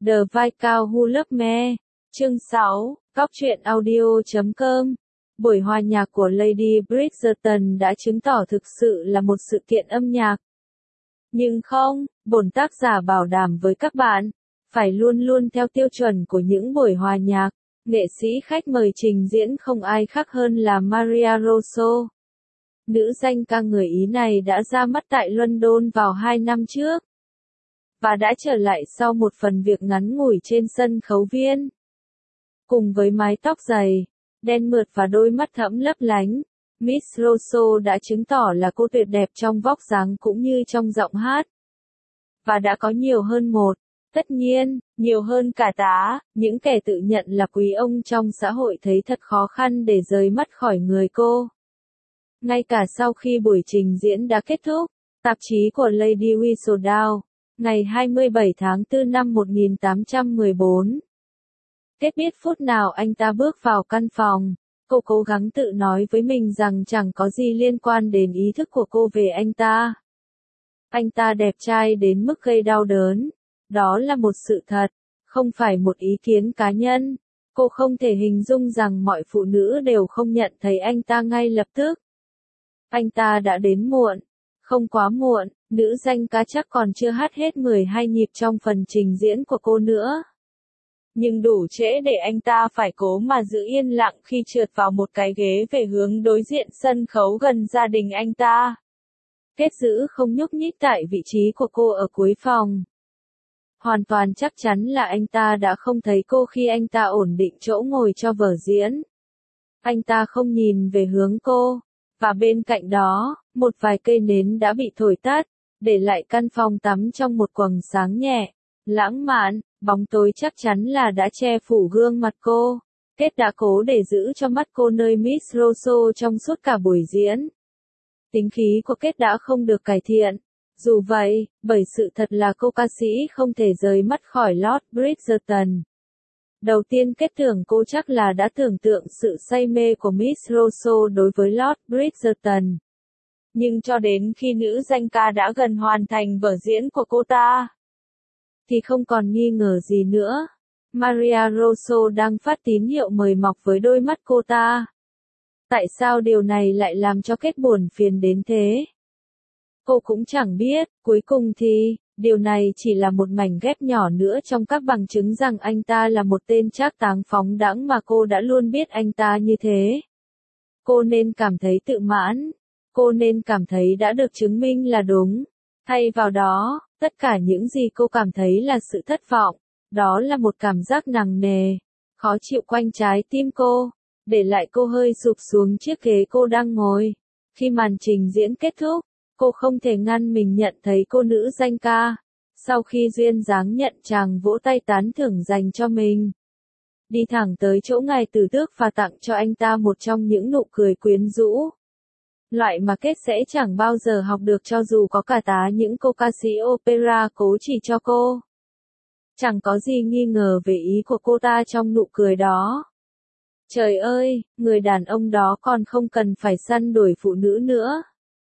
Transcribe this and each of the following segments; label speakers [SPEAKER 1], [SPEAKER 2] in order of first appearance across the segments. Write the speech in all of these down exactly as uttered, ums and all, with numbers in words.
[SPEAKER 1] The Viscount Who Loved Me. Chương sáu, Cóc truyện audio chấm com. Buổi hòa nhạc của Lady Bridgerton đã chứng tỏ thực sự là một sự kiện âm nhạc. Nhưng không, bổn tác giả bảo đảm với các bạn, phải luôn luôn theo tiêu chuẩn của những buổi hòa nhạc, nghệ sĩ khách mời trình diễn không ai khác hơn là Maria Rosso. Nữ danh ca người Ý này đã ra mắt tại London vào hai năm trước, và đã trở lại sau một phần việc ngắn ngủi trên sân khấu viên. Cùng với mái tóc dày, đen mượt và đôi mắt thẫm lấp lánh, Miss Rosso đã chứng tỏ là cô tuyệt đẹp trong vóc dáng cũng như trong giọng hát. Và đã có nhiều hơn một, tất nhiên, nhiều hơn cả tá, những kẻ tự nhận là quý ông trong xã hội thấy thật khó khăn để rời mắt khỏi người cô. Ngay cả sau khi buổi trình diễn đã kết thúc, tạp chí của Lady Whistledown, ngày hai mươi bảy tháng tư năm một nghìn tám trăm mười bốn. Kết biết phút nào anh ta bước vào căn phòng, cô cố gắng tự nói với mình rằng chẳng có gì liên quan đến ý thức của cô về anh ta. Anh ta đẹp trai đến mức gây đau đớn. Đó là một sự thật, không phải một ý kiến cá nhân. Cô không thể hình dung rằng mọi phụ nữ đều không nhận thấy anh ta ngay lập tức. Anh ta đã đến muộn. Không quá muộn, nữ danh ca chắc còn chưa hát hết mười hai nhịp trong phần trình diễn của cô nữa. Nhưng đủ trễ để anh ta phải cố mà giữ yên lặng khi trượt vào một cái ghế về hướng đối diện sân khấu gần gia đình anh ta. Kết giữ không nhúc nhích tại vị trí của cô ở cuối phòng. Hoàn toàn chắc chắn là anh ta đã không thấy cô khi anh ta ổn định chỗ ngồi cho vở diễn. Anh ta không nhìn về hướng cô, và bên cạnh đó, một vài cây nến đã bị thổi tắt, để lại căn phòng tắm trong một quầng sáng nhẹ, lãng mạn, bóng tối chắc chắn là đã che phủ gương mặt cô. Kết đã cố để giữ cho mắt cô nơi Miss Rosso trong suốt cả buổi diễn. Tính khí của Kết đã không được cải thiện. Dù vậy, bởi sự thật là cô ca sĩ không thể rời mắt khỏi Lord Bridgerton. Đầu tiên Kết tưởng cô chắc là đã tưởng tượng sự say mê của Miss Rosso đối với Lord Bridgerton. Nhưng cho đến khi nữ danh ca đã gần hoàn thành vở diễn của cô ta, thì không còn nghi ngờ gì nữa. Maria Rosso đang phát tín hiệu mời mọc với đôi mắt cô ta. Tại sao điều này lại làm cho Kết buồn phiền đến thế? Cô cũng chẳng biết, cuối cùng thì, điều này chỉ là một mảnh ghép nhỏ nữa trong các bằng chứng rằng anh ta là một tên trác táng phóng đãng mà cô đã luôn biết anh ta như thế. Cô nên cảm thấy tự mãn. Cô nên cảm thấy đã được chứng minh là đúng. Thay vào đó, tất cả những gì cô cảm thấy là sự thất vọng. Đó là một cảm giác nặng nề, khó chịu quanh trái tim cô, để lại cô hơi sụp xuống chiếc ghế cô đang ngồi. Khi màn trình diễn kết thúc, cô không thể ngăn mình nhận thấy cô nữ danh ca, sau khi duyên dáng nhận chàng vỗ tay tán thưởng dành cho mình, đi thẳng tới chỗ ngài tử tước và tặng cho anh ta một trong những nụ cười quyến rũ. Loại mà Kết sẽ chẳng bao giờ học được cho dù có cả tá những cô ca sĩ opera cố chỉ cho cô. Chẳng có gì nghi ngờ về ý của cô ta trong nụ cười đó. Trời ơi, người đàn ông đó còn không cần phải săn đuổi phụ nữ nữa.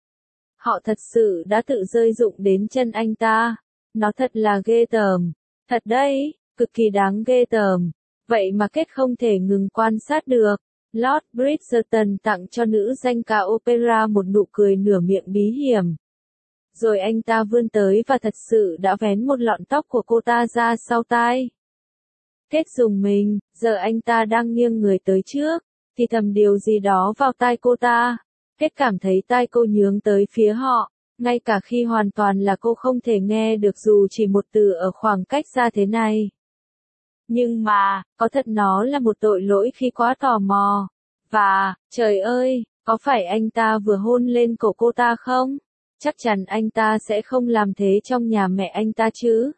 [SPEAKER 1] Họ thật sự đã tự rơi rụng đến chân anh ta. Nó thật là ghê tởm. Thật đấy, cực kỳ đáng ghê tởm. Vậy mà Kết không thể ngừng quan sát được. Lord Bridgerton tặng cho nữ danh ca opera một nụ cười nửa miệng bí hiểm. Rồi anh ta vươn tới và thật sự đã vén một lọn tóc của cô ta ra sau tai. Kết rùng mình, giờ anh ta đang nghiêng người tới trước, thì thầm điều gì đó vào tai cô ta. Kết cảm thấy tai cô nhướng tới phía họ, ngay cả khi hoàn toàn là cô không thể nghe được dù chỉ một từ ở khoảng cách xa thế này. Nhưng mà, có thật nó là một tội lỗi khi quá tò mò. Và, trời ơi, có phải anh ta vừa hôn lên cổ cô ta không? Chắc chắn anh ta sẽ không làm thế trong nhà mẹ anh ta chứ.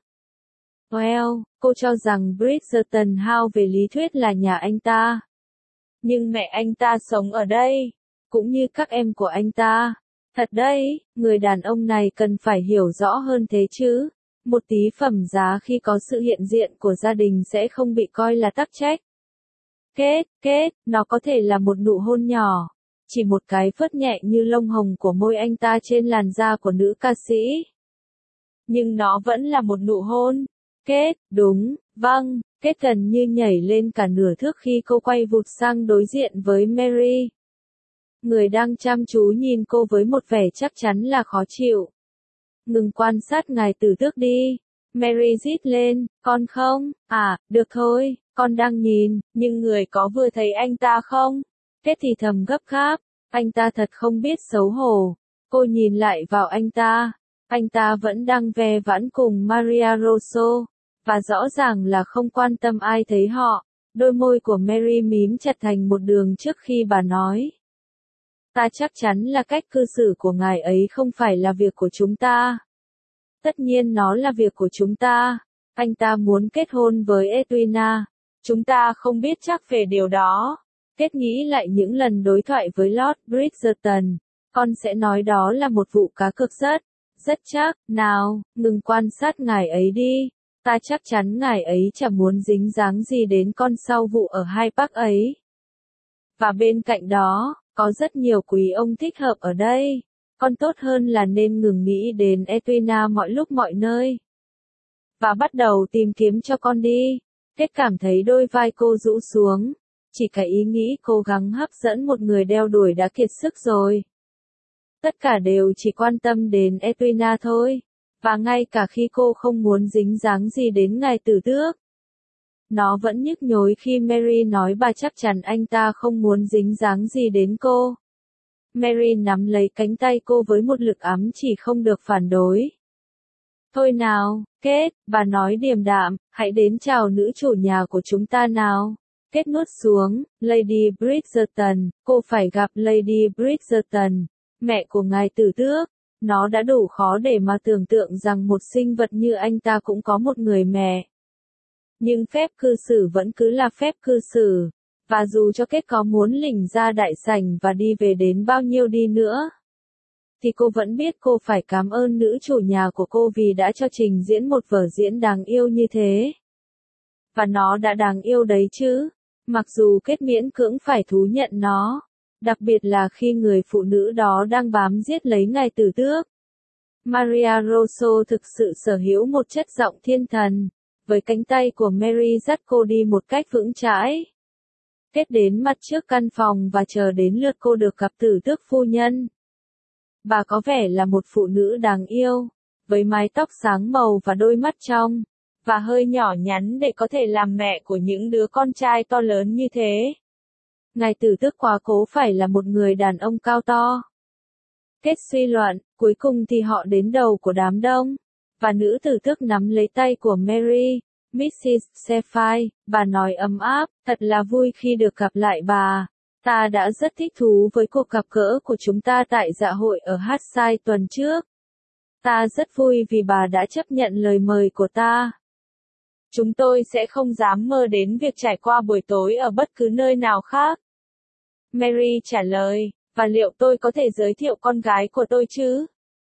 [SPEAKER 1] Well, cô cho rằng Bridgerton House về lý thuyết là nhà anh ta. Nhưng mẹ anh ta sống ở đây, cũng như các em của anh ta. Thật đấy, người đàn ông này cần phải hiểu rõ hơn thế chứ. Một tí phẩm giá khi có sự hiện diện của gia đình sẽ không bị coi là tắc trách. Kết, kết, nó có thể là một nụ hôn nhỏ. Chỉ một cái phớt nhẹ như lông hồng của môi anh ta trên làn da của nữ ca sĩ. Nhưng nó vẫn là một nụ hôn. Kết, đúng, vâng, Kết gần như nhảy lên cả nửa thước khi cô quay vụt sang đối diện với Mary. Người đang chăm chú nhìn cô với một vẻ chắc chắn là khó chịu. Ngừng quan sát ngài tử tước đi. Mary rít lên, con không, à, được thôi, con đang nhìn, nhưng người có vừa thấy anh ta không? Kết thì thầm gấp gáp, anh ta thật không biết xấu hổ. Cô nhìn lại vào anh ta, anh ta vẫn đang ve vãn cùng Maria Rosso, và rõ ràng là không quan tâm ai thấy họ. Đôi môi của Mary mím chặt thành một đường trước khi bà nói. Ta chắc chắn là cách cư xử của ngài ấy không phải là việc của chúng ta. Tất nhiên nó là việc của chúng ta. Anh ta muốn kết hôn với Edwina. Chúng ta không biết chắc về điều đó. Kết nghĩ lại những lần đối thoại với Lord Bridgerton. Con sẽ nói đó là một vụ cá cược rất, rất chắc. Nào, ngừng quan sát ngài ấy đi. Ta chắc chắn ngài ấy chẳng muốn dính dáng gì đến con sau vụ ở Hyde Park ấy. Và bên cạnh đó, có rất nhiều quý ông thích hợp ở đây. Con tốt hơn là nên ngừng nghĩ đến Edwina mọi lúc mọi nơi. Và bắt đầu tìm kiếm cho con đi. Kết cảm thấy đôi vai cô rũ xuống. Chỉ cái ý nghĩ cố gắng hấp dẫn một người đeo đuổi đã kiệt sức rồi. Tất cả đều chỉ quan tâm đến Edwina thôi. Và ngay cả khi cô không muốn dính dáng gì đến ngài tử tước. Nó vẫn nhức nhối khi Mary nói bà chắc chắn anh ta không muốn dính dáng gì đến cô. Mary nắm lấy cánh tay cô với một lực ấm chỉ không được phản đối. Thôi nào, Kết, bà nói điềm đạm, hãy đến chào nữ chủ nhà của chúng ta nào. Kết nuốt xuống, Lady Bridgerton, cô phải gặp Lady Bridgerton, mẹ của ngài tử tước. Nó đã đủ khó để mà tưởng tượng rằng một sinh vật như anh ta cũng có một người mẹ. Nhưng phép cư xử vẫn cứ là phép cư xử. Và dù cho Kết có muốn lỉnh ra đại sảnh và đi về đến bao nhiêu đi nữa, thì cô vẫn biết cô phải cảm ơn nữ chủ nhà của cô vì đã cho trình diễn một vở diễn đáng yêu như thế. Và nó đã đáng yêu đấy chứ. Mặc dù Kết miễn cưỡng phải thú nhận nó. Đặc biệt là khi người phụ nữ đó đang bám giết lấy ngài tử tước. Maria Rosso thực sự sở hữu một chất giọng thiên thần. Với cánh tay của Mary dắt cô đi một cách vững chãi. Kết đến mặt trước căn phòng và chờ đến lượt cô được gặp tử tước phu nhân. Bà có vẻ là một phụ nữ đáng yêu, với mái tóc sáng màu và đôi mắt trong, và hơi nhỏ nhắn để có thể làm mẹ của những đứa con trai to lớn như thế. Ngài tử tước quá cố phải là một người đàn ông cao to. Kết suy luận, cuối cùng thì họ đến đầu của đám đông, và nữ tử tước nắm lấy tay của Mary. mít xít Sapphire, bà nói ấm áp, thật là vui khi được gặp lại bà. Ta đã rất thích thú với cuộc gặp gỡ của chúng ta tại dạ hội ở Hatside tuần trước. Ta rất vui vì bà đã chấp nhận lời mời của ta. Chúng tôi sẽ không dám mơ đến việc trải qua buổi tối ở bất cứ nơi nào khác. Mary trả lời, và liệu tôi có thể giới thiệu con gái của tôi chứ?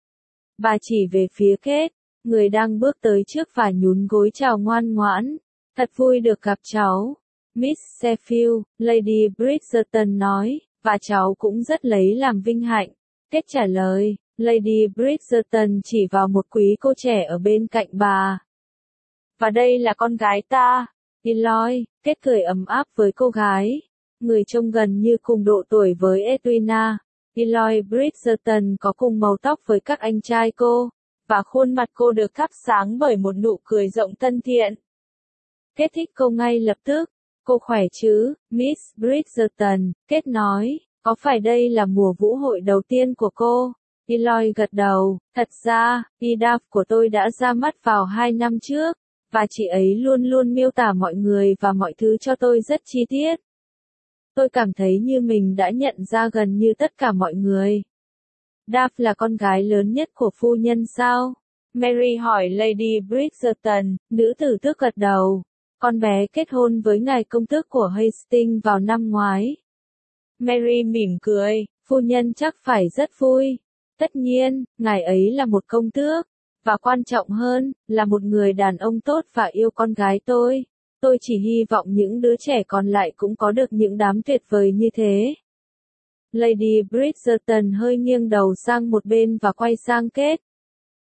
[SPEAKER 1] Bà chỉ về phía Kết, người đang bước tới trước và nhún gối chào ngoan ngoãn. Thật vui được gặp cháu. Miss Sheffield, Lady Bridgerton nói, và cháu cũng rất lấy làm vinh hạnh. Kết trả lời, Lady Bridgerton chỉ vào một quý cô trẻ ở bên cạnh bà. Và đây là con gái ta, Eloy. Kết cười ấm áp với cô gái, người trông gần như cùng độ tuổi với Edwina. Eloy Bridgerton có cùng màu tóc với các anh trai cô, và khuôn mặt cô được thắp sáng bởi một nụ cười rộng thân thiện. Kết thích cô ngay lập tức. Cô khỏe chứ, Miss Bridgerton, Kết nói, có phải đây là mùa vũ hội đầu tiên của cô? Eloy gật đầu, thật ra, Edaf của tôi đã ra mắt vào hai năm trước, và chị ấy luôn luôn miêu tả mọi người và mọi thứ cho tôi rất chi tiết. Tôi cảm thấy như mình đã nhận ra gần như tất cả mọi người. Daff là con gái lớn nhất của phu nhân sao? Mary hỏi Lady Bridgerton, nữ tử tước gật đầu. Con bé kết hôn với ngài công tước của Hastings vào năm ngoái. Mary mỉm cười, phu nhân chắc phải rất vui. Tất nhiên, ngài ấy là một công tước, và quan trọng hơn, là một người đàn ông tốt và yêu con gái tôi. Tôi chỉ hy vọng những đứa trẻ còn lại cũng có được những đám tuyệt vời như thế. Lady Bridgerton hơi nghiêng đầu sang một bên và quay sang Kết.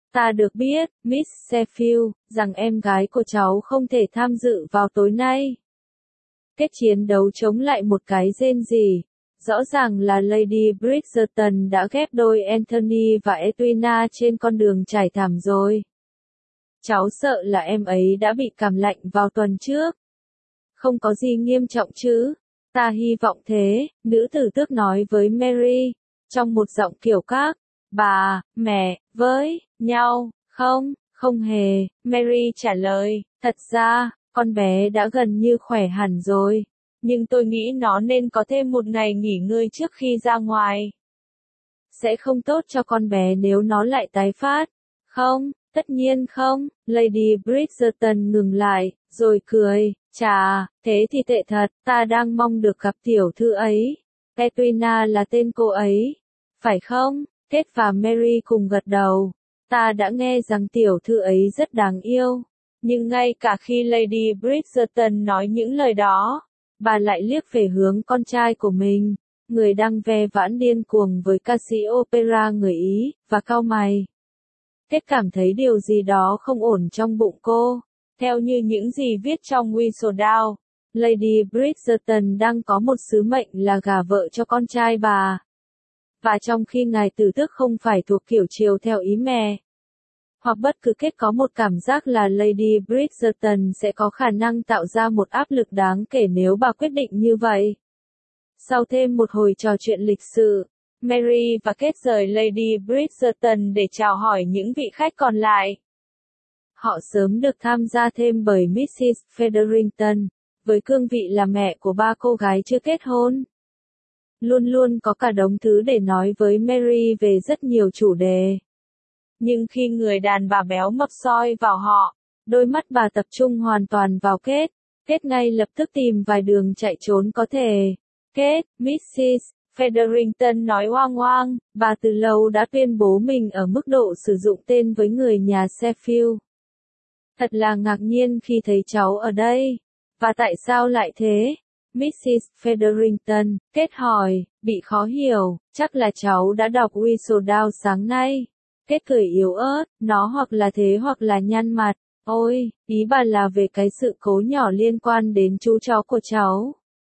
[SPEAKER 1] Ta được biết, Miss Sheffield, rằng em gái của cháu không thể tham dự vào tối nay. Kết chiến đấu chống lại một cái rên rỉ. Rõ ràng là Lady Bridgerton đã ghép đôi Anthony và Edwina trên con đường trải thảm rồi. Cháu sợ là em ấy đã bị cảm lạnh vào tuần trước. Không có gì nghiêm trọng chứ? Ta hy vọng thế, nữ tử tước nói với Mary, trong một giọng kiểu các bà, mẹ, với nhau, không, không hề, Mary trả lời, thật ra, con bé đã gần như khỏe hẳn rồi, nhưng tôi nghĩ nó nên có thêm một ngày nghỉ ngơi trước khi ra ngoài. Sẽ không tốt cho con bé nếu nó lại tái phát. Không, tất nhiên không, Lady Bridgerton ngừng lại, rồi cười, chà, thế thì tệ thật, ta đang mong được gặp tiểu thư ấy. Edwina là tên cô ấy, phải không? Kate và Mary cùng gật đầu. Ta đã nghe rằng tiểu thư ấy rất đáng yêu. Nhưng ngay cả khi Lady Bridgerton nói những lời đó, bà lại liếc về hướng con trai của mình, người đang ve vãn điên cuồng với ca sĩ opera người Ý, và cau mày. Kate cảm thấy điều gì đó không ổn trong bụng cô. Theo như những gì viết trong Whistledown, Lady Bridgerton đang có một sứ mệnh là gả vợ cho con trai bà. Và trong khi ngài tử tước không phải thuộc kiểu chiều theo ý mẹ, hoặc bất cứ kết có một cảm giác là Lady Bridgerton sẽ có khả năng tạo ra một áp lực đáng kể nếu bà quyết định như vậy. Sau thêm một hồi trò chuyện lịch sự, Mary và Kate rời Lady Bridgerton để chào hỏi những vị khách còn lại. Họ sớm được tham gia thêm bởi Missus Featherington, với cương vị là mẹ của ba cô gái chưa kết hôn. Luôn luôn có cả đống thứ để nói với Mary về rất nhiều chủ đề. Nhưng khi người đàn bà béo mập soi vào họ, đôi mắt bà tập trung hoàn toàn vào Kate. Kate ngay lập tức tìm vài đường chạy trốn có thể. Kate, Missus Featherington nói oang oang, bà từ lâu đã tuyên bố mình ở mức độ sử dụng tên với người nhà Sheffield. Thật là ngạc nhiên khi thấy cháu ở đây. Và tại sao lại thế? Missus Featherington, Kate hỏi, bị khó hiểu, chắc là cháu đã đọc Whistledown sáng nay. Kate cười yếu ớt, nó hoặc là thế hoặc là nhăn mặt. Ôi, ý bà là về cái sự cố nhỏ liên quan đến chú chó của cháu.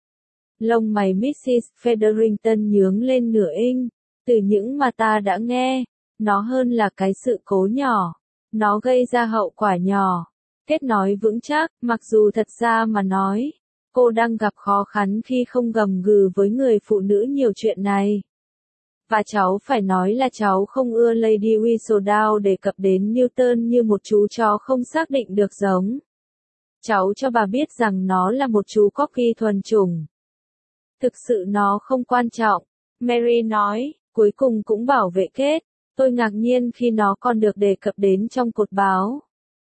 [SPEAKER 1] Lông mày Missus Featherington nhướng lên nửa inch. Từ những mà ta đã nghe, nó hơn là cái sự cố nhỏ. Nó gây ra hậu quả nhỏ. Kate nói vững chắc, mặc dù thật ra mà nói, cô đang gặp khó khăn khi không gầm gừ với người phụ nữ nhiều chuyện này. Và cháu phải nói là cháu không ưa Lady Whistledown đề cập đến Newton như một chú chó không xác định được giống. Cháu cho bà biết rằng nó là một chú corgi thuần chủng. Thực sự nó không quan trọng, Mary nói, cuối cùng cũng bảo vệ Kate. Tôi ngạc nhiên khi nó còn được đề cập đến trong cột báo.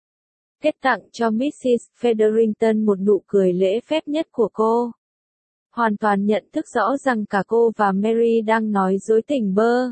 [SPEAKER 1] Kate tặng cho Missus Featherington một nụ cười lễ phép nhất của cô. Hoàn toàn nhận thức rõ rằng cả cô và Mary đang nói dối tình bơ.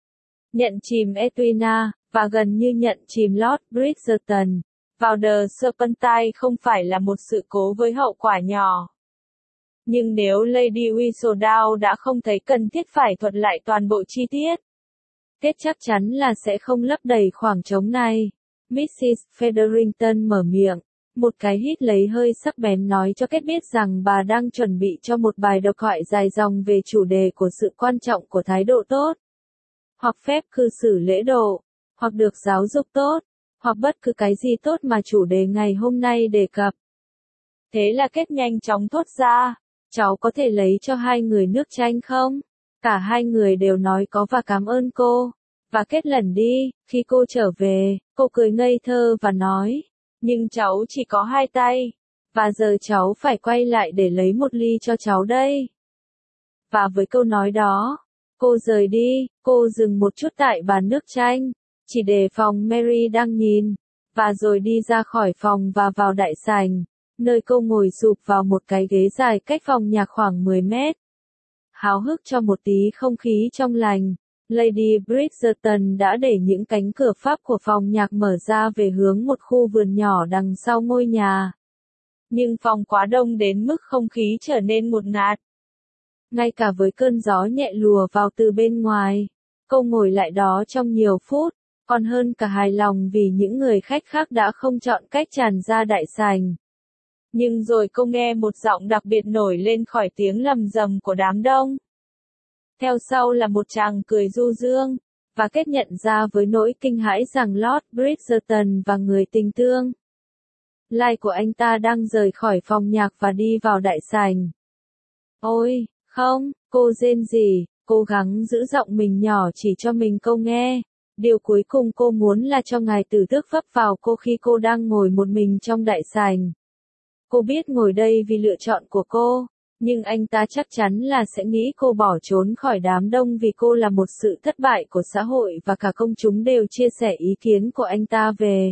[SPEAKER 1] Nhận chìm Edwina, và gần như nhận chìm Lord Bridgerton, vào The Serpentine không phải là một sự cố với hậu quả nhỏ. Nhưng nếu Lady Whistledown đã không thấy cần thiết phải thuật lại toàn bộ chi tiết, Kate chắc chắn là sẽ không lấp đầy khoảng trống này. Missus Featherington mở miệng, một cái hít lấy hơi sắc bén nói cho Kate biết rằng bà đang chuẩn bị cho một bài độc thoại dài dòng về chủ đề của sự quan trọng của thái độ tốt, hoặc phép cư xử lễ độ, hoặc được giáo dục tốt, hoặc bất cứ cái gì tốt mà chủ đề ngày hôm nay đề cập. Thế là Kate nhanh chóng thốt ra, cháu có thể lấy cho hai người nước chanh không? Cả hai người đều nói có và cảm ơn cô. Và Kate lẩn đi, khi cô trở về, cô cười ngây thơ và nói, nhưng cháu chỉ có hai tay, và giờ cháu phải quay lại để lấy một ly cho cháu đây. Và với câu nói đó, cô rời đi, cô dừng một chút tại bàn nước chanh, chỉ để phòng Mary đang nhìn, và rồi đi ra khỏi phòng và vào đại sảnh, nơi cô ngồi sụp vào một cái ghế dài cách phòng nhạc khoảng mười mét. Háo hức cho một tí không khí trong lành, Lady Bridgerton đã để những cánh cửa Pháp của phòng nhạc mở ra về hướng một khu vườn nhỏ đằng sau ngôi nhà. Nhưng phòng quá đông đến mức không khí trở nên ngột ngạt. Ngay cả với cơn gió nhẹ lùa vào từ bên ngoài, cô ngồi lại đó trong nhiều phút, còn hơn cả hài lòng vì những người khách khác đã không chọn cách tràn ra đại sảnh. Nhưng rồi cô nghe một giọng đặc biệt nổi lên khỏi tiếng lầm rầm của đám đông. Theo sau là một tràng cười du dương, và kết nhận ra với nỗi kinh hãi rằng Lord Bridgerton và người tình tương lai của anh ta đang rời khỏi phòng nhạc và đi vào đại sảnh. Ôi, không, cô rên rỉ, cố gắng giữ giọng mình nhỏ chỉ cho mình câu nghe. Điều cuối cùng cô muốn là cho ngài tử tước vấp vào cô khi cô đang ngồi một mình trong đại sảnh. Cô biết ngồi đây vì lựa chọn của cô, nhưng anh ta chắc chắn là sẽ nghĩ cô bỏ trốn khỏi đám đông vì cô là một sự thất bại của xã hội và cả công chúng đều chia sẻ ý kiến của anh ta về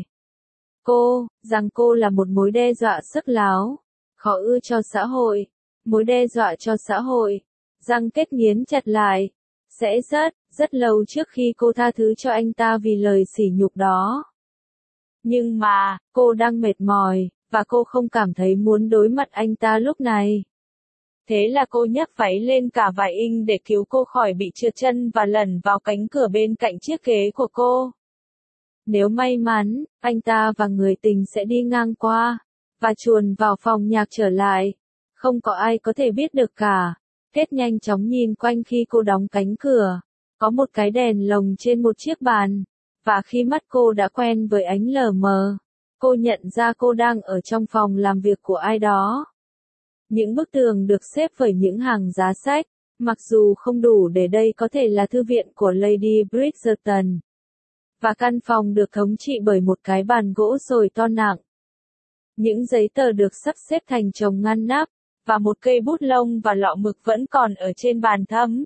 [SPEAKER 1] cô, rằng cô là một mối đe dọa sức láo, khó ưa cho xã hội, mối đe dọa cho xã hội, răng kết nghiến chặt lại, sẽ rất, rất lâu trước khi cô tha thứ cho anh ta vì lời sỉ nhục đó. Nhưng mà, cô đang mệt mỏi, và cô không cảm thấy muốn đối mặt anh ta lúc này. Thế là cô nhấc váy lên cả vài inch để cứu cô khỏi bị trượt chân và lẩn vào cánh cửa bên cạnh chiếc ghế của cô. Nếu may mắn, anh ta và người tình sẽ đi ngang qua, và chuồn vào phòng nhạc trở lại. Không có ai có thể biết được cả. Kết nhanh chóng nhìn quanh khi cô đóng cánh cửa. Có một cái đèn lồng trên một chiếc bàn. Và khi mắt cô đã quen với ánh lờ mờ, cô nhận ra cô đang ở trong phòng làm việc của ai đó. Những bức tường được xếp bởi những hàng giá sách, mặc dù không đủ để đây có thể là thư viện của Lady Bridgerton. Và căn phòng được thống trị bởi một cái bàn gỗ sồi to nặng. Những giấy tờ được sắp xếp thành chồng ngăn nắp, và một cây bút lông và lọ mực vẫn còn ở trên bàn thấm.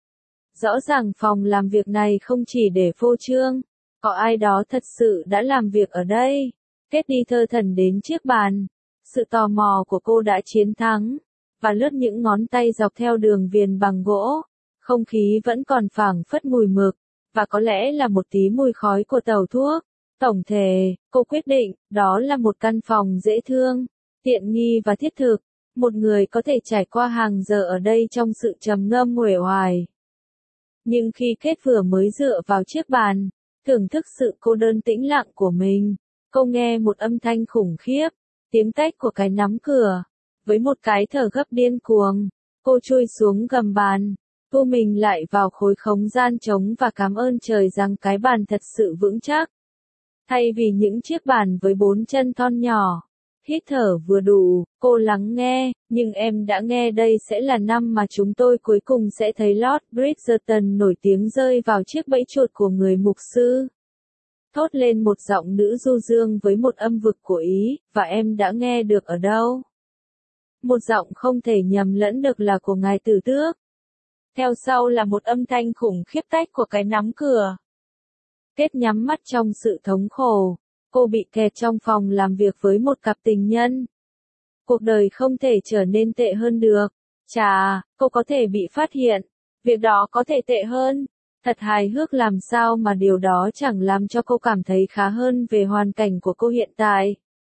[SPEAKER 1] Rõ ràng phòng làm việc này không chỉ để phô trương, có ai đó thật sự đã làm việc ở đây. Kết đi thơ thẩn đến chiếc bàn. Sự tò mò của cô đã chiến thắng, và lướt những ngón tay dọc theo đường viền bằng gỗ. Không khí vẫn còn phảng phất mùi mực, và có lẽ là một tí mùi khói của tàu thuốc. Tổng thể, cô quyết định, đó là một căn phòng dễ thương, tiện nghi và thiết thực. Một người có thể trải qua hàng giờ ở đây trong sự trầm ngâm uể oải. Nhưng khi Kết vừa mới dựa vào chiếc bàn, thưởng thức sự cô đơn tĩnh lặng của mình, cô nghe một âm thanh khủng khiếp, tiếng tách của cái nắm cửa. Với một cái thở gấp điên cuồng, cô chui xuống gầm bàn, thu mình lại vào khối không gian trống và cảm ơn trời rằng cái bàn thật sự vững chắc. Thay vì những chiếc bàn với bốn chân thon nhỏ, hít thở vừa đủ, cô lắng nghe, nhưng em đã nghe đây sẽ là năm mà chúng tôi cuối cùng sẽ thấy Lord Bridgerton nổi tiếng rơi vào chiếc bẫy chuột của người mục sư. Thốt lên một giọng nữ du dương với một âm vực của Ý, và em đã nghe được ở đâu? Một giọng không thể nhầm lẫn được là của ngài tử tước. Theo sau là một âm thanh khủng khiếp tách của cái nắm cửa. Kết nhắm mắt trong sự thống khổ. Cô bị kẹt trong phòng làm việc với một cặp tình nhân. Cuộc đời không thể trở nên tệ hơn được. Chà, cô có thể bị phát hiện. Việc đó có thể tệ hơn. Thật hài hước làm sao mà điều đó chẳng làm cho cô cảm thấy khá hơn về hoàn cảnh của cô hiện tại.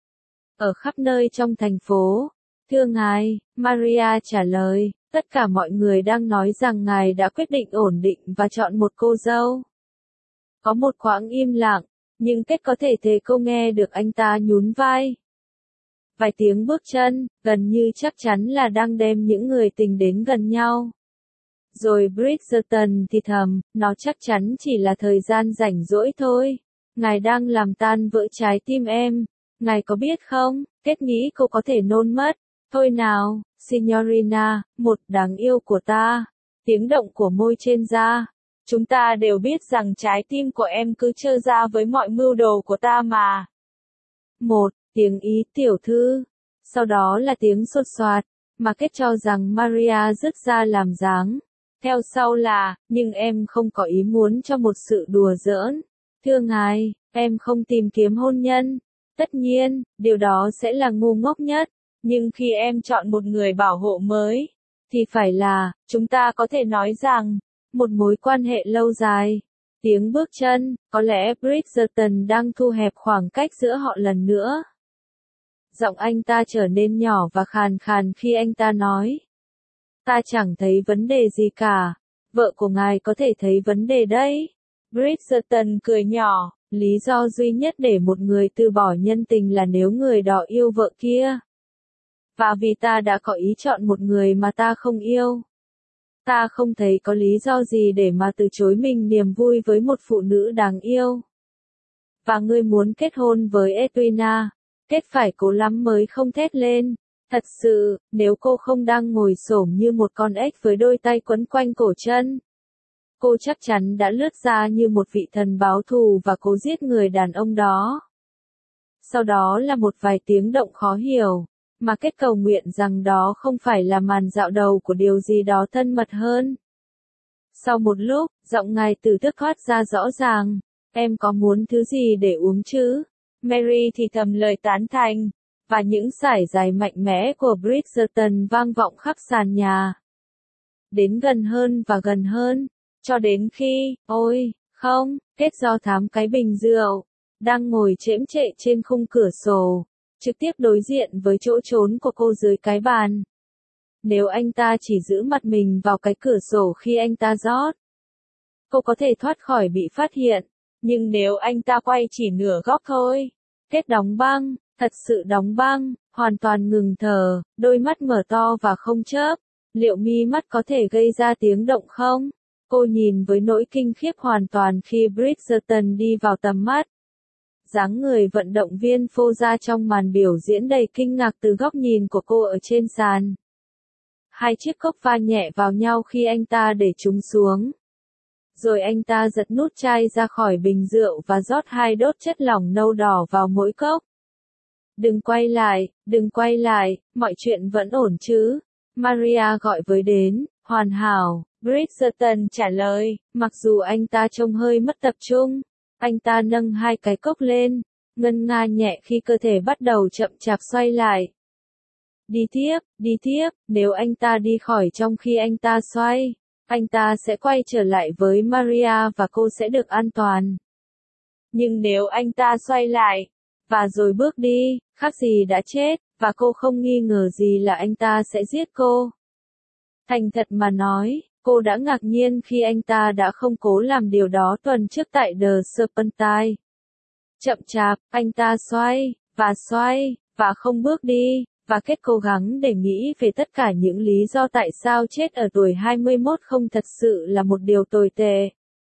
[SPEAKER 1] Ở khắp nơi trong thành phố. Thưa ngài, Maria trả lời, tất cả mọi người đang nói rằng ngài đã quyết định ổn định và chọn một cô dâu. Có một khoảng im lặng. Nhưng Kết có thể thấy cô nghe được anh ta nhún vai. Vài tiếng bước chân, gần như chắc chắn là đang đem những người tình đến gần nhau. Rồi Bridgerton thì thầm, nó chắc chắn chỉ là thời gian rảnh rỗi thôi. Ngài đang làm tan vỡ trái tim em. Ngài có biết không, Kết nghĩ cô có thể nôn mất. Thôi nào, Signorina, một đáng yêu của ta. Tiếng động của môi trên da. Chúng ta đều biết rằng trái tim của em cứ trơ ra với mọi mưu đồ của ta mà. Một, tiếng Ý tiểu thư. Sau đó là tiếng sột soạt, mà Kết cho rằng Maria dứt ra làm dáng. Theo sau là, nhưng em không có ý muốn cho một sự đùa giỡn. Thưa ngài, em không tìm kiếm hôn nhân. Tất nhiên, điều đó sẽ là ngu ngốc nhất. Nhưng khi em chọn một người bảo hộ mới, thì phải là, chúng ta có thể nói rằng, một mối quan hệ lâu dài. Tiếng bước chân, có lẽ Bridgerton đang thu hẹp khoảng cách giữa họ lần nữa. Giọng anh ta trở nên nhỏ và khàn khàn khi anh ta nói. Ta chẳng thấy vấn đề gì cả. Vợ của ngài có thể thấy vấn đề đấy. Bridgerton cười nhỏ, lý do duy nhất để một người từ bỏ nhân tình là nếu người đó yêu vợ kia. Và vì ta đã có ý chọn một người mà ta không yêu. Ta không thấy có lý do gì để mà từ chối mình niềm vui với một phụ nữ đáng yêu. Và ngươi muốn kết hôn với Edwina, kết phải cố lắm mới không thét lên. Thật sự, nếu cô không đang ngồi xổm như một con ếch với đôi tay quấn quanh cổ chân, cô chắc chắn đã lướt ra như một vị thần báo thù và cố giết người đàn ông đó. Sau đó là một vài tiếng động khó hiểu, mà kết cầu nguyện rằng đó không phải là màn dạo đầu của điều gì đó thân mật hơn. Sau một lúc, giọng ngài tử tước thoát ra rõ ràng, em có muốn thứ gì để uống chứ? Mary thì thầm lời tán thành, và những sải dài mạnh mẽ của Bridgerton vang vọng khắp sàn nhà. Đến gần hơn và gần hơn, cho đến khi, ôi, không, kết do thám cái bình rượu, đang ngồi chễm chệ trên khung cửa sổ, trực tiếp đối diện với chỗ trốn của cô dưới cái bàn. Nếu anh ta chỉ giữ mặt mình vào cái cửa sổ khi anh ta rót, cô có thể thoát khỏi bị phát hiện, nhưng nếu anh ta quay chỉ nửa góc thôi, kết đóng băng, thật sự đóng băng, hoàn toàn ngừng thở, đôi mắt mở to và không chớp, liệu mi mắt có thể gây ra tiếng động không? Cô nhìn với nỗi kinh khiếp hoàn toàn khi Bridgerton đi vào tầm mắt. Dáng người vận động viên phô ra trong màn biểu diễn đầy kinh ngạc từ góc nhìn của cô ở trên sàn. Hai chiếc cốc va nhẹ vào nhau khi anh ta để chúng xuống. Rồi anh ta giật nút chai ra khỏi bình rượu và rót hai đốt chất lỏng nâu đỏ vào mỗi cốc. Đừng quay lại, đừng quay lại, mọi chuyện vẫn ổn chứ? Maria gọi với đến, hoàn hảo, Bridgerton trả lời, mặc dù anh ta trông hơi mất tập trung. Anh ta nâng hai cái cốc lên, ngân nga nhẹ khi cơ thể bắt đầu chậm chạp xoay lại. Đi tiếp, đi tiếp, nếu anh ta đi khỏi trong khi anh ta xoay, anh ta sẽ quay trở lại với Maria và cô sẽ được an toàn. Nhưng nếu anh ta xoay lại, và rồi bước đi, khác gì đã chết, và cô không nghi ngờ gì là anh ta sẽ giết cô. Thành thật mà nói, cô đã ngạc nhiên khi anh ta đã không cố làm điều đó tuần trước tại The Serpentine. Chậm chạp, anh ta xoay, và xoay, và không bước đi, và kết cố gắng để nghĩ về tất cả những lý do tại sao chết ở tuổi hai mươi mốt không thật sự là một điều tồi tệ.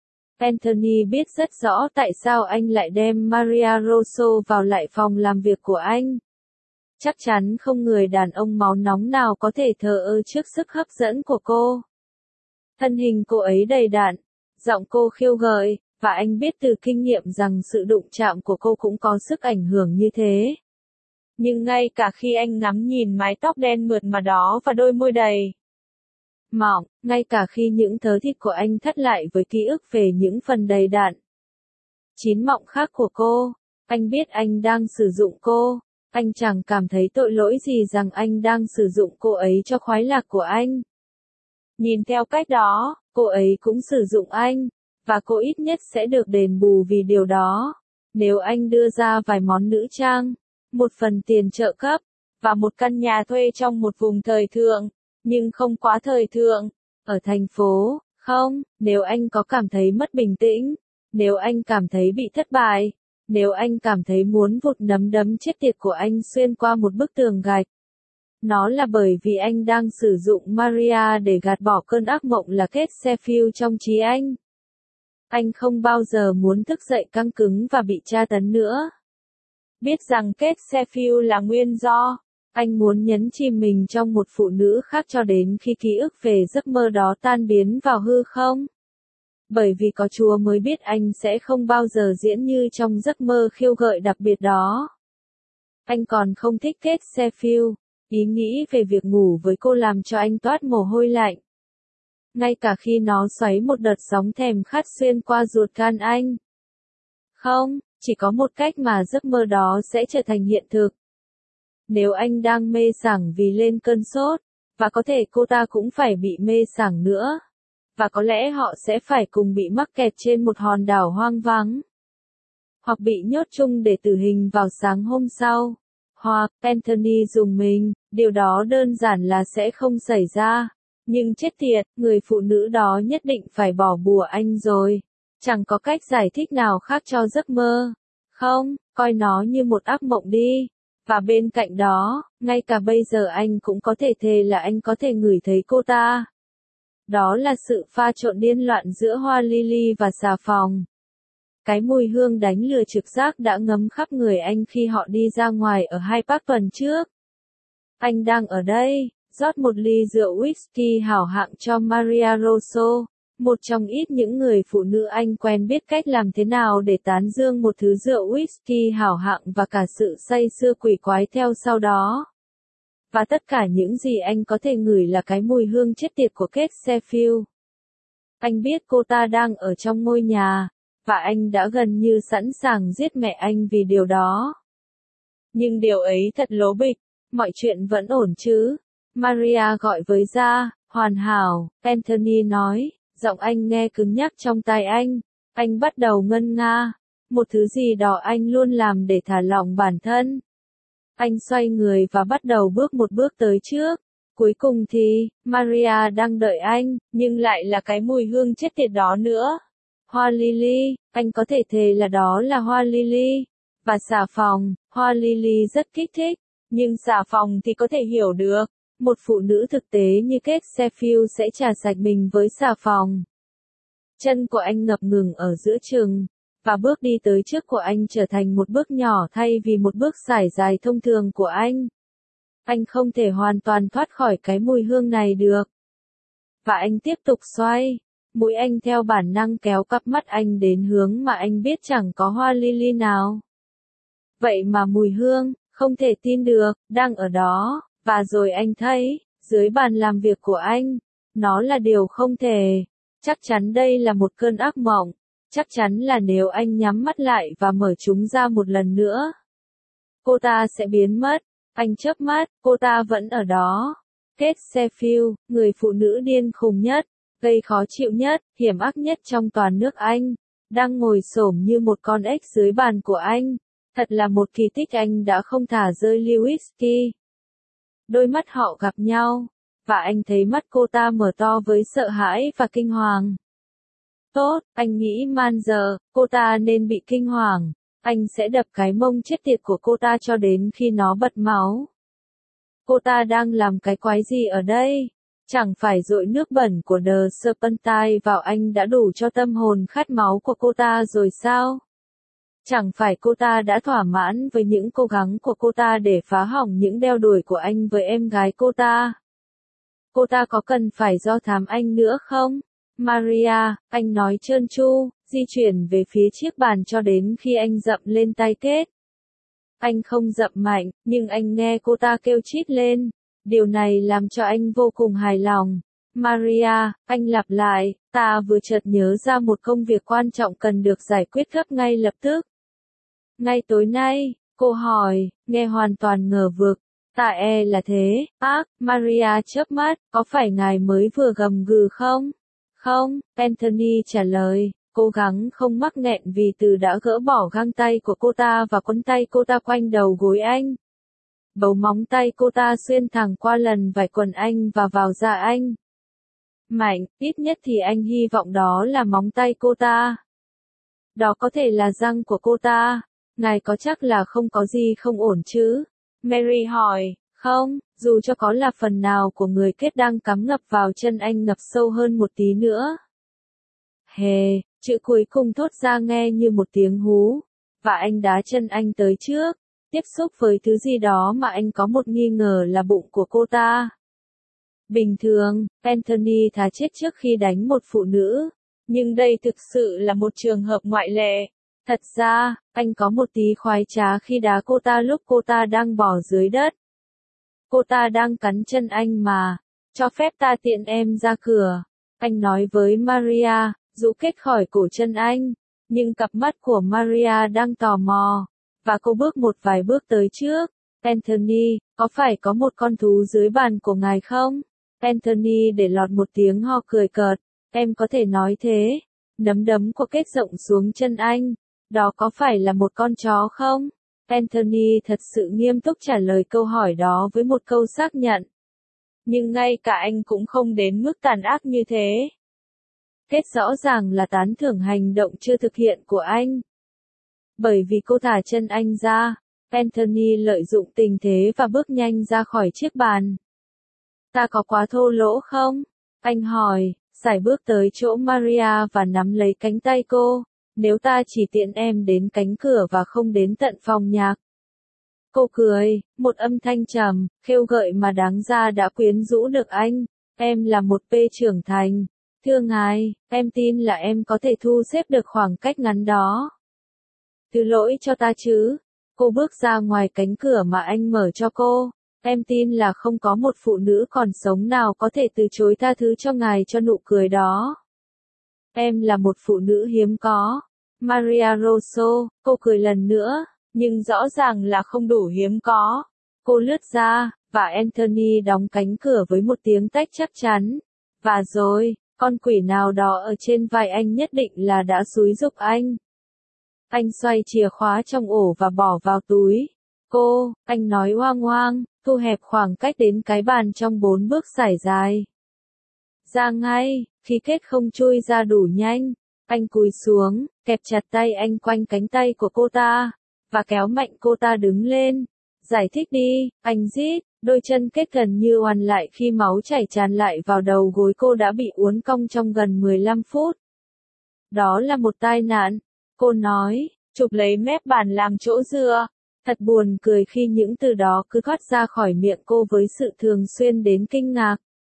[SPEAKER 1] Anthony biết rất rõ tại sao anh lại đem Maria Rosso vào lại phòng làm việc của anh. Chắc chắn không người đàn ông máu nóng nào có thể thờ ơ trước sức hấp dẫn của cô. Thân hình cô ấy đầy đặn, giọng cô khiêu gợi, và anh biết từ kinh nghiệm rằng sự đụng chạm của cô cũng có sức ảnh hưởng như thế. Nhưng ngay cả khi anh ngắm nhìn mái tóc đen mượt mà đó và đôi môi đầy mỏng, ngay cả khi những thớ thịt của anh thắt lại với ký ức về những phần đầy đặn chín mọng khác của cô, anh biết anh đang sử dụng cô. Anh chẳng cảm thấy tội lỗi gì rằng anh đang sử dụng cô ấy cho khoái lạc của anh. Nhìn theo cách đó, cô ấy cũng sử dụng anh, và cô ít nhất sẽ được đền bù vì điều đó. Nếu anh đưa ra vài món nữ trang, một phần tiền trợ cấp, và một căn nhà thuê trong một vùng thời thượng, nhưng không quá thời thượng, ở thành phố, không, nếu anh có cảm thấy mất bình tĩnh, nếu anh cảm thấy bị thất bại, nếu anh cảm thấy muốn vụt nắm đấm chết tiệt của anh xuyên qua một bức tường gạch, nó là bởi vì anh đang sử dụng Maria để gạt bỏ cơn ác mộng là Kate Sheffield trong trí anh. Anh không bao giờ muốn thức dậy căng cứng và bị tra tấn nữa. Biết rằng Kate Sheffield là nguyên do, anh muốn nhấn chìm mình trong một phụ nữ khác cho đến khi ký ức về giấc mơ đó tan biến vào hư không. Bởi vì có Chúa mới biết anh sẽ không bao giờ diễn như trong giấc mơ khiêu gợi đặc biệt đó. Anh còn không thích Kate Sheffield, ý nghĩ về việc ngủ với cô làm cho anh toát mồ hôi lạnh. Ngay cả khi nó xoáy một đợt sóng thèm khát xuyên qua ruột gan anh. Không, chỉ có một cách mà giấc mơ đó sẽ trở thành hiện thực. Nếu anh đang mê sảng vì lên cơn sốt, và có thể cô ta cũng phải bị mê sảng nữa. Và có lẽ họ sẽ phải cùng bị mắc kẹt trên một hòn đảo hoang vắng. Hoặc bị nhốt chung để tử hình vào sáng hôm sau. Hoặc, Anthony dùng mình, điều đó đơn giản là sẽ không xảy ra. Nhưng chết tiệt, người phụ nữ đó nhất định phải bỏ bùa anh rồi. Chẳng có cách giải thích nào khác cho giấc mơ. Không, coi nó như một ác mộng đi. Và bên cạnh đó, ngay cả bây giờ anh cũng có thể thề là anh có thể ngửi thấy cô ta. Đó là sự pha trộn điên loạn giữa hoa lily và xà phòng. Cái mùi hương đánh lừa trực giác đã ngấm khắp người anh khi họ đi ra ngoài ở Hyde Park tuần trước. Anh đang ở đây, rót một ly rượu whisky hảo hạng cho Maria Rosso, một trong ít những người phụ nữ anh quen biết cách làm thế nào để tán dương một thứ rượu whisky hảo hạng và cả sự say sưa quỷ quái theo sau đó. Và tất cả những gì anh có thể ngửi là cái mùi hương chết tiệt của Kate Sheffield. Anh biết cô ta đang ở trong ngôi nhà, và anh đã gần như sẵn sàng giết mẹ anh vì điều đó. Nhưng điều ấy thật lố bịch, mọi chuyện vẫn ổn chứ? Maria gọi với ra, hoàn hảo, Anthony nói, giọng anh nghe cứng nhắc trong tai anh. Anh bắt đầu ngân nga, một thứ gì đó anh luôn làm để thả lỏng bản thân. Anh xoay người và bắt đầu bước một bước tới trước. Cuối cùng thì, Maria đang đợi anh, nhưng lại là cái mùi hương chết tiệt đó nữa. Hoa lily, anh có thể thề là đó là hoa lily. Và xà phòng, hoa lily rất kích thích, nhưng xà phòng thì có thể hiểu được. Một phụ nữ thực tế như Kate Sheffield sẽ chà sạch mình với xà phòng. Chân của anh ngập ngừng ở giữa chừng, và bước đi tới trước của anh trở thành một bước nhỏ thay vì một bước sải dài thông thường của anh. Anh không thể hoàn toàn thoát khỏi cái mùi hương này được. Và anh tiếp tục xoay. Mũi anh theo bản năng kéo cặp mắt anh đến hướng mà anh biết chẳng có hoa lily nào. Vậy mà mùi hương, không thể tin được, đang ở đó. Và rồi anh thấy, dưới bàn làm việc của anh, nó là điều không thể. Chắc chắn đây là một cơn ác mộng. Chắc chắn là nếu anh nhắm mắt lại và mở chúng ra một lần nữa, cô ta sẽ biến mất. Anh chớp mắt, cô ta vẫn ở đó. Kate Sheffield, người phụ nữ điên khùng nhất, gây khó chịu nhất, hiểm ác nhất trong toàn nước Anh, đang ngồi xổm như một con ếch dưới bàn của anh. Thật là một kỳ tích anh đã không thả rơi ly whisky. Đôi mắt họ gặp nhau, và anh thấy mắt cô ta mở to với sợ hãi và kinh hoàng. Tốt, anh nghĩ man giờ, cô ta nên bị kinh hoàng. Anh sẽ đập cái mông chết tiệt của cô ta cho đến khi nó bật máu. Cô ta đang làm cái quái gì ở đây? Chẳng phải dội nước bẩn của The Serpentine vào anh đã đủ cho tâm hồn khát máu của cô ta rồi sao? Chẳng phải cô ta đã thỏa mãn với những cố gắng của cô ta để phá hỏng những đeo đuổi của anh với em gái cô ta? Cô ta có cần phải do thám anh nữa không? Maria, anh nói trơn tru, di chuyển về phía chiếc bàn cho đến khi anh dậm lên tay Kate. Anh không dậm mạnh, nhưng anh nghe cô ta kêu chít lên. Điều này làm cho anh vô cùng hài lòng. Maria, anh lặp lại, ta vừa chợt nhớ ra một công việc quan trọng cần được giải quyết gấp ngay lập tức. Ngay tối nay, cô hỏi, nghe hoàn toàn ngờ vực. Ta e là thế, ác, Maria chớp mắt, có phải ngài mới vừa gầm gừ không? Không, Anthony trả lời, cố gắng không mắc nghẹn vì từ đã gỡ bỏ găng tay của cô ta và quấn tay cô ta quanh đầu gối anh. Bấu móng tay cô ta xuyên thẳng qua lần vải quần anh và vào da anh. Mạnh, ít nhất thì anh hy vọng đó là móng tay cô ta. Đó có thể là răng của cô ta. Ngài có chắc là không có gì không ổn chứ? Mary hỏi, không, dù cho có là phần nào của người kết đang cắm ngập vào chân anh ngập sâu hơn một tí nữa. Hề, chữ cuối cùng thốt ra nghe như một tiếng hú, và anh đá chân anh tới trước, tiếp xúc với thứ gì đó mà anh có một nghi ngờ là bụng của cô ta. Bình thường, Anthony thà chết trước khi đánh một phụ nữ, nhưng đây thực sự là một trường hợp ngoại lệ. Thật ra, anh có một tí khoái trá khi đá cô ta lúc cô ta đang bò dưới đất. Cô ta đang cắn chân anh mà, cho phép ta tiện em ra cửa. Anh nói với Maria, rũ kết khỏi cổ chân anh, nhưng cặp mắt của Maria đang tò mò, và cô bước một vài bước tới trước. Anthony, có phải có một con thú dưới bàn của ngài không? Anthony để lọt một tiếng ho cười cợt, em có thể nói thế. Nắm đấm của Kate rộng xuống chân anh. Đó có phải là một con chó không? Anthony thật sự nghiêm túc trả lời câu hỏi đó với một câu xác nhận. Nhưng ngay cả anh cũng không đến mức tàn ác như thế. Kết rõ ràng là tán thưởng hành động chưa thực hiện của anh. Bởi vì cô thả chân anh ra, Anthony lợi dụng tình thế và bước nhanh ra khỏi chiếc bàn. Ta có quá thô lỗ không? Anh hỏi, sải bước tới chỗ Maria và nắm lấy cánh tay cô. Nếu ta chỉ tiện em đến cánh cửa và không đến tận phòng nhạc. Cô cười, một âm thanh trầm, khêu gợi mà đáng ra đã quyến rũ được anh. Em là một pê trưởng thành. Thưa ngài, em tin là em có thể thu xếp được khoảng cách ngắn đó. Thứ lỗi cho ta chứ. Cô bước ra ngoài cánh cửa mà anh mở cho cô. Em tin là không có một phụ nữ còn sống nào có thể từ chối tha thứ cho ngài cho nụ cười đó. Em là một phụ nữ hiếm có. Maria Rosso, cô cười lần nữa, nhưng rõ ràng là không đủ hiếm có. Cô lướt ra, và Anthony đóng cánh cửa với một tiếng tách chắc chắn. Và rồi, con quỷ nào đó ở trên vai anh nhất định là đã xúi giục anh. Anh xoay chìa khóa trong ổ và bỏ vào túi. Cô, anh nói hoang hoang, thu hẹp khoảng cách đến cái bàn trong bốn bước sải dài. Ra ngay, khi kết không chui ra đủ nhanh. Anh cúi xuống, kẹp chặt tay anh quanh cánh tay của cô ta, và kéo mạnh cô ta đứng lên. Giải thích đi, anh rít, đôi chân kết gần như oằn lại khi máu chảy tràn lại vào đầu gối cô đã bị uốn cong trong gần mười lăm phút. Đó là một tai nạn, cô nói, chụp lấy mép bàn làm chỗ dựa. Thật buồn cười khi những từ đó cứ thoát ra khỏi miệng cô với sự thường xuyên đến kinh ngạc.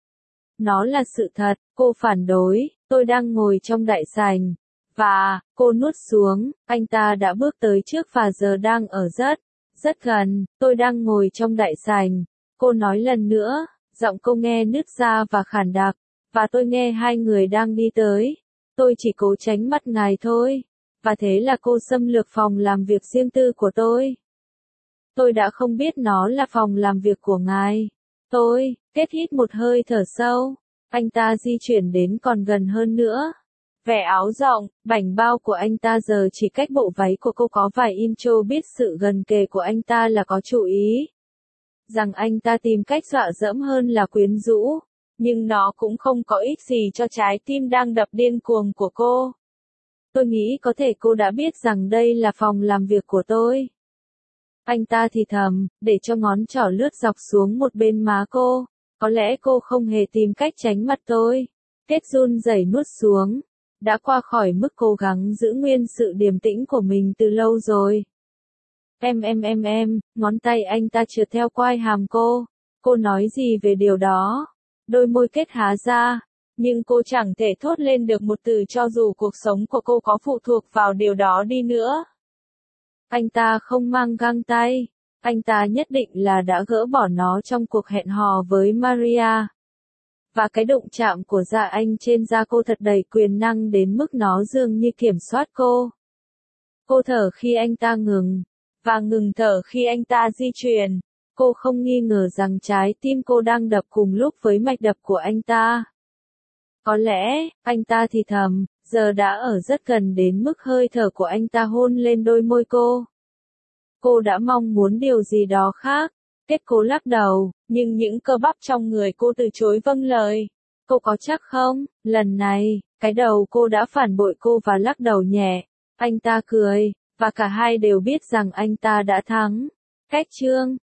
[SPEAKER 1] Nó là sự thật, cô phản đối, tôi đang ngồi trong đại sảnh. Và, cô nuốt xuống, anh ta đã bước tới trước và giờ đang ở rất, rất gần, tôi đang ngồi trong đại sảnh. Cô nói lần nữa, giọng cô nghe nứt ra và khản đặc, và tôi nghe hai người đang đi tới. Tôi chỉ cố tránh mắt ngài thôi. Và thế là cô xâm lược phòng làm việc riêng tư của tôi. Tôi đã không biết nó là phòng làm việc của ngài. Tôi, kết hít một hơi thở sâu. Anh ta di chuyển đến còn gần hơn nữa. Vẻ áo rộng, bảnh bao của anh ta giờ chỉ cách bộ váy của cô có vài inch, biết sự gần kề của anh ta là có chú ý. Rằng anh ta tìm cách dọa dẫm hơn là quyến rũ. Nhưng nó cũng không có ích gì cho trái tim đang đập điên cuồng của cô. Tôi nghĩ có thể cô đã biết rằng đây là phòng làm việc của tôi. Anh ta thì thầm, để cho ngón trỏ lướt dọc xuống một bên má cô. Có lẽ cô không hề tìm cách tránh mặt tôi. Kết run rẩy nuốt xuống. Đã qua khỏi mức cố gắng giữ nguyên sự điềm tĩnh của mình từ lâu rồi. Em em em em, ngón tay anh ta trượt theo quai hàm cô. Cô nói gì về điều đó? Đôi môi kết há ra. Nhưng cô chẳng thể thốt lên được một từ cho dù cuộc sống của cô có phụ thuộc vào điều đó đi nữa. Anh ta không mang găng tay. Anh ta nhất định là đã gỡ bỏ nó trong cuộc hẹn hò với Maria. Và cái đụng chạm của da anh trên da cô thật đầy quyền năng đến mức nó dường như kiểm soát cô. Cô thở khi anh ta ngừng, và ngừng thở khi anh ta di chuyển. Cô không nghi ngờ rằng trái tim cô đang đập cùng lúc với mạch đập của anh ta. Có lẽ, anh ta thì thầm, giờ đã ở rất gần đến mức hơi thở của anh ta hôn lên đôi môi cô. Cô đã mong muốn điều gì đó khác. Kết cô lắc đầu, nhưng những cơ bắp trong người cô từ chối vâng lời. Cô có chắc không? Lần này, cái đầu cô đã phản bội cô và lắc đầu nhẹ. Anh ta cười, và cả hai đều biết rằng anh ta đã thắng. Cách chương